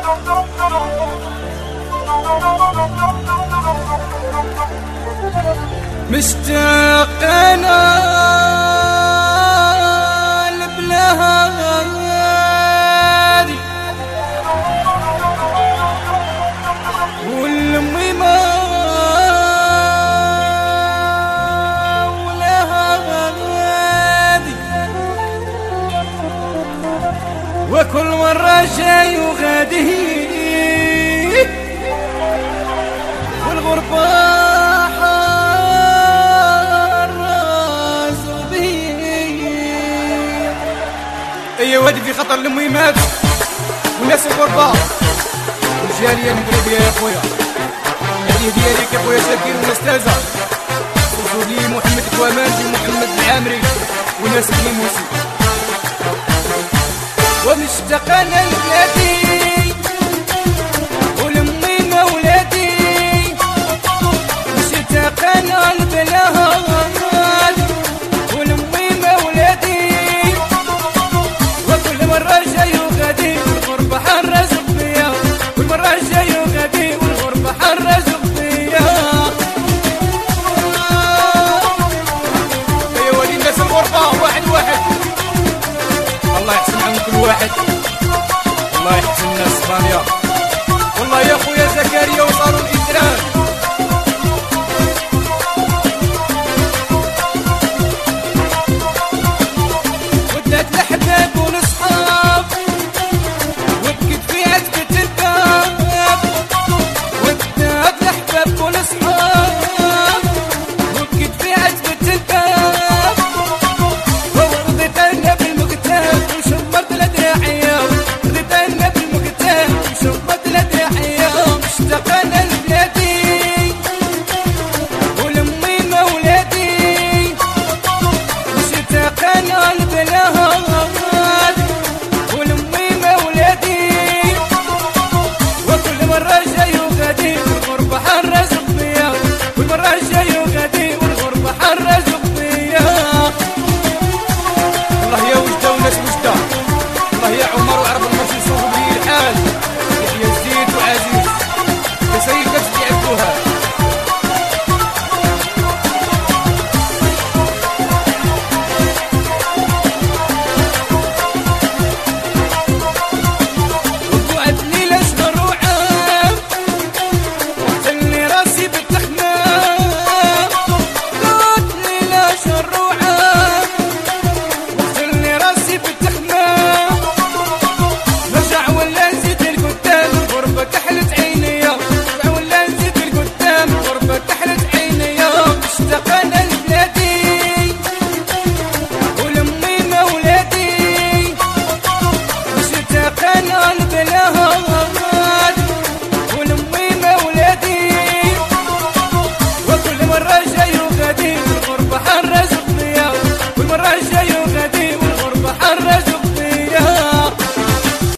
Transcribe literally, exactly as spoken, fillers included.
مشتاق انا لبلادي والامي ما ولها غادي، وكل مرة جاي وغادي والغربة اي وادي في خطر المهمات والناس الغرباء والجالية المغربية يا خويا. هذه ديالك يا خويا شاكر والاستاذة وزولي محمد كواماجي ومحمد العامري والناس النيموسي. ومشتاق انا لبلادي ولامي مولادي، مشتاق انا لبلادي واحد. الله يحسن الناس ثانية والله يا خويا زكريا وصاروا الإسلام.